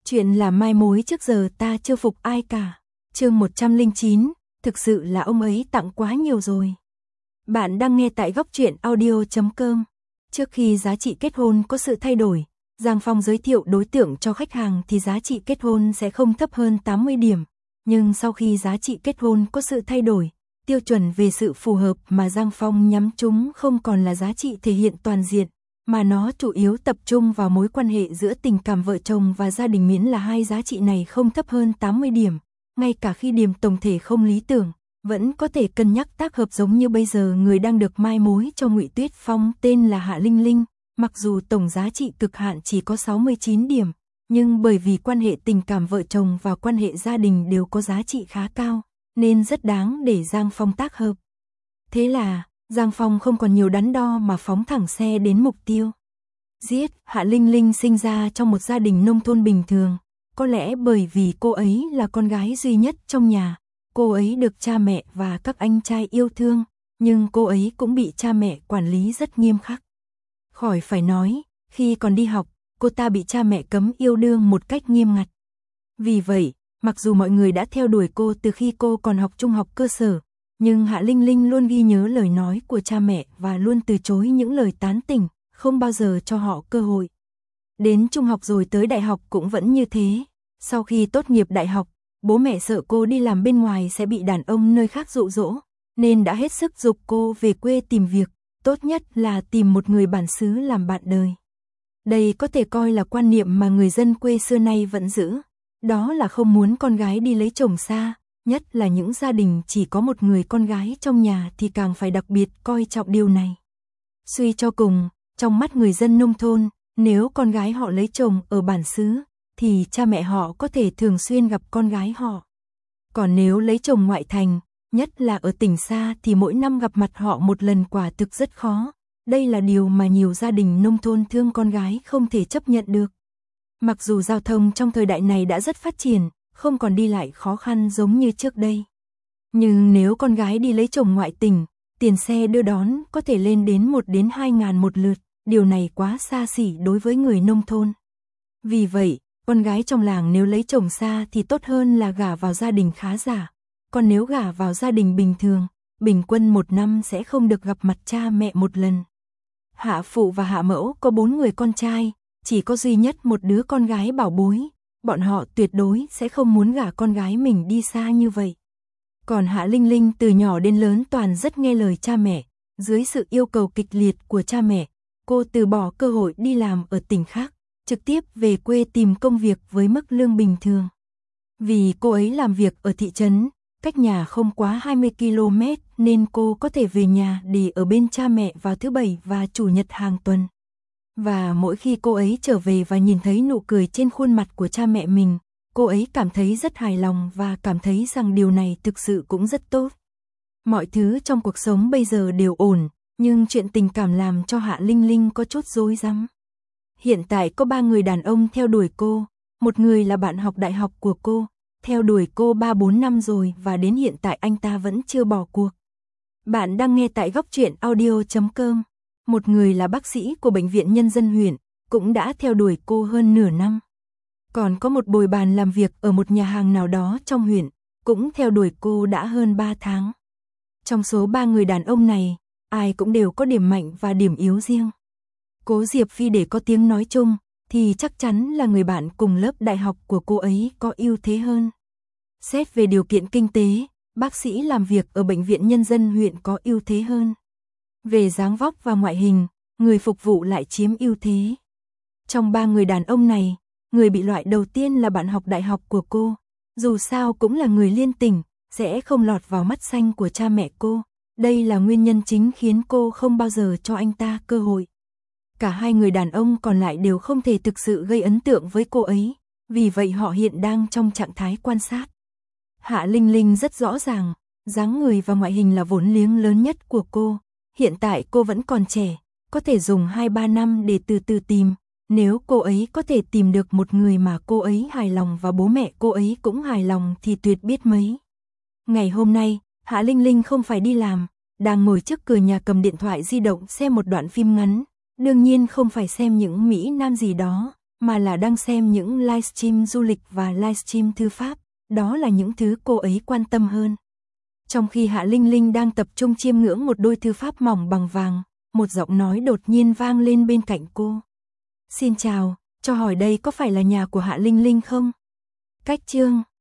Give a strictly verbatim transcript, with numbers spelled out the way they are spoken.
Chuyện là mai mối trước giờ ta chưa phục ai cả. Chương một trăm lẻ chín, thực sự là ông ấy tặng quá nhiều rồi. Bạn đang nghe tại góc truyện audio chấm com. Trước khi giá trị kết hôn có sự thay đổi, Giang Phong giới thiệu đối tượng cho khách hàng thì giá trị kết hôn sẽ không thấp hơn tám mươi điểm. Nhưng sau khi giá trị kết hôn có sự thay đổi, tiêu chuẩn về sự phù hợp mà Giang Phong nhắm trúng không còn là giá trị thể hiện toàn diện, mà nó chủ yếu tập trung vào mối quan hệ giữa tình cảm vợ chồng và gia đình, miễn là hai giá trị này không thấp hơn tám mươi điểm. Ngay cả khi điểm tổng thể không lý tưởng, vẫn có thể cân nhắc tác hợp, giống như bây giờ người đang được mai mối cho Ngụy Tuyết Phong tên là Hạ Linh Linh. Mặc dù tổng giá trị cực hạn chỉ có sáu mươi chín điểm, nhưng bởi vì quan hệ tình cảm vợ chồng và quan hệ gia đình đều có giá trị khá cao, nên rất đáng để Giang Phong tác hợp. Thế là, Giang Phong không còn nhiều đắn đo mà phóng thẳng xe đến mục tiêu. Giết. Hạ Linh Linh sinh ra trong một gia đình nông thôn bình thường, có lẽ bởi vì cô ấy là con gái duy nhất trong nhà, cô ấy được cha mẹ và các anh trai yêu thương, nhưng cô ấy cũng bị cha mẹ quản lý rất nghiêm khắc. Khỏi phải nói, khi còn đi học, cô ta bị cha mẹ cấm yêu đương một cách nghiêm ngặt. Vì vậy, mặc dù mọi người đã theo đuổi cô từ khi cô còn học trung học cơ sở, nhưng Hạ Linh Linh luôn ghi nhớ lời nói của cha mẹ và luôn từ chối những lời tán tỉnh, không bao giờ cho họ cơ hội. Đến trung học rồi tới đại học cũng vẫn như thế. Sau khi tốt nghiệp đại học, bố mẹ sợ cô đi làm bên ngoài sẽ bị đàn ông nơi khác dụ dỗ, nên đã hết sức giục cô về quê tìm việc, tốt nhất là tìm một người bản xứ làm bạn đời. Đây có thể coi là quan niệm mà người dân quê xưa nay vẫn giữ, đó là không muốn con gái đi lấy chồng xa, nhất là những gia đình chỉ có một người con gái trong nhà thì càng phải đặc biệt coi trọng điều này. Suy cho cùng, trong mắt người dân nông thôn, nếu con gái họ lấy chồng ở bản xứ, thì cha mẹ họ có thể thường xuyên gặp con gái họ. Còn nếu lấy chồng ngoại thành, nhất là ở tỉnh xa thì mỗi năm gặp mặt họ một lần quả thực rất khó. Đây là điều mà nhiều gia đình nông thôn thương con gái không thể chấp nhận được. Mặc dù giao thông trong thời đại này đã rất phát triển, không còn đi lại khó khăn giống như trước đây, nhưng nếu con gái đi lấy chồng ngoại tỉnh, tiền xe đưa đón có thể lên đến một đến hai ngàn một lượt, điều này quá xa xỉ đối với người nông thôn. Vì vậy, con gái trong làng nếu lấy chồng xa thì tốt hơn là gả vào gia đình khá giả, còn nếu gả vào gia đình bình thường, bình quân một năm sẽ không được gặp mặt cha mẹ một lần. Hạ phụ và hạ mẫu có bốn người con trai, chỉ có duy nhất một đứa con gái bảo bối, bọn họ tuyệt đối sẽ không muốn gả con gái mình đi xa như vậy. Còn Hạ Linh Linh từ nhỏ đến lớn toàn rất nghe lời cha mẹ, dưới sự yêu cầu kịch liệt của cha mẹ, cô từ bỏ cơ hội đi làm ở tỉnh khác, trực tiếp về quê tìm công việc với mức lương bình thường. Vì cô ấy làm việc ở thị trấn, cách nhà không quá hai mươi ki lô mét nên cô có thể về nhà để ở bên cha mẹ vào thứ bảy và chủ nhật hàng tuần. Và mỗi khi cô ấy trở về và nhìn thấy nụ cười trên khuôn mặt của cha mẹ mình, cô ấy cảm thấy rất hài lòng và cảm thấy rằng điều này thực sự cũng rất tốt. Mọi thứ trong cuộc sống bây giờ đều ổn, nhưng chuyện tình cảm làm cho Hạ Linh Linh có chút rối rắm. Hiện tại có ba người đàn ông theo đuổi cô, một người là bạn học đại học của cô, theo đuổi cô ba bốn năm rồi và đến hiện tại anh ta vẫn chưa bỏ cuộc. Bạn đang nghe tại góc truyện audio chấm com. Một người là bác sĩ của bệnh viện nhân dân huyện, cũng đã theo đuổi cô hơn nửa năm. Còn có một bồi bàn làm việc ở một nhà hàng nào đó trong huyện, cũng theo đuổi cô đã hơn ba tháng. Trong số ba người đàn ông này, ai cũng đều có điểm mạnh và điểm yếu riêng. Cố Diệp Phi để có tiếng nói chung, thì chắc chắn là người bạn cùng lớp đại học của cô ấy có ưu thế hơn. Xét về điều kiện kinh tế, bác sĩ làm việc ở bệnh viện nhân dân huyện có ưu thế hơn. Về dáng vóc và ngoại hình, người phục vụ lại chiếm ưu thế. Trong ba người đàn ông này, người bị loại đầu tiên là bạn học đại học của cô. Dù sao cũng là người liên tỉnh, sẽ không lọt vào mắt xanh của cha mẹ cô. Đây là nguyên nhân chính khiến cô không bao giờ cho anh ta cơ hội. Cả hai người đàn ông còn lại đều không thể thực sự gây ấn tượng với cô ấy, vì vậy họ hiện đang trong trạng thái quan sát. Hạ Linh Linh rất rõ ràng, dáng người và ngoại hình là vốn liếng lớn nhất của cô. Hiện tại cô vẫn còn trẻ, có thể dùng hai ba năm để từ từ tìm. Nếu cô ấy có thể tìm được một người mà cô ấy hài lòng và bố mẹ cô ấy cũng hài lòng thì tuyệt biết mấy. Ngày hôm nay, Hạ Linh Linh không phải đi làm, đang ngồi trước cửa nhà cầm điện thoại di động xem một đoạn phim ngắn. Đương nhiên không phải xem những mỹ nam gì đó, mà là đang xem những livestream du lịch và livestream thư pháp, đó là những thứ cô ấy quan tâm hơn. Trong khi Hạ Linh Linh đang tập trung chiêm ngưỡng một đôi thư pháp mỏng bằng vàng, một giọng nói đột nhiên vang lên bên cạnh cô. Xin chào, cho hỏi đây có phải là nhà của Hạ Linh Linh không? Cách chương